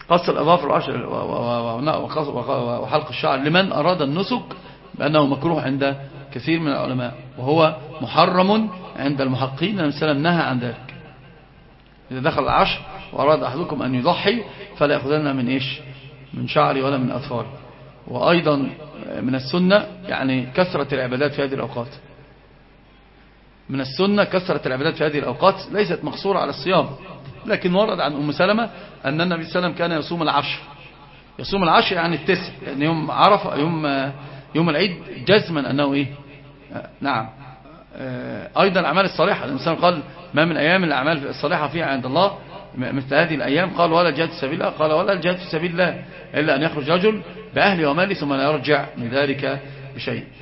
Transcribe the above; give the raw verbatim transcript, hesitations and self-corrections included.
قص الأظافر وحلق الشعر لمن أراد النسك بأنه مكروه عند كثير من العلماء، وهو محرم عند المحققين. النبي صلى الله عليه وسلم نهى عن ذلك. إذا دخل العشر وأراد أحدكم أن يضحي فلا يأخذن من إيش، من شعري ولا من أظفاري. وأيضا من السنة يعني كثرة العبادات في هذه الأوقات. من السنة كثرة العبادات في هذه الأوقات، ليست مقصورة على الصيام، لكن ورد عن أم سلمة أن النبي صلى الله عليه وسلم كان يصوم العشر. يصوم العشر يعني التسع، لأن يعني يوم عرفة يوم يوم العيد جزما أنه إيه. نعم. أيضا الأعمال الصالحة، الإنسان قال ما من أيام الأعمال الصالحة فيها عند الله مثل هذه الأيام، قال ولا الجهاد في سبيل الله، قال ولا الجهاد في سبيل الله إلا أن يخرج رجل بأهله وماله ثم لا يرجع من ذلك بشيء.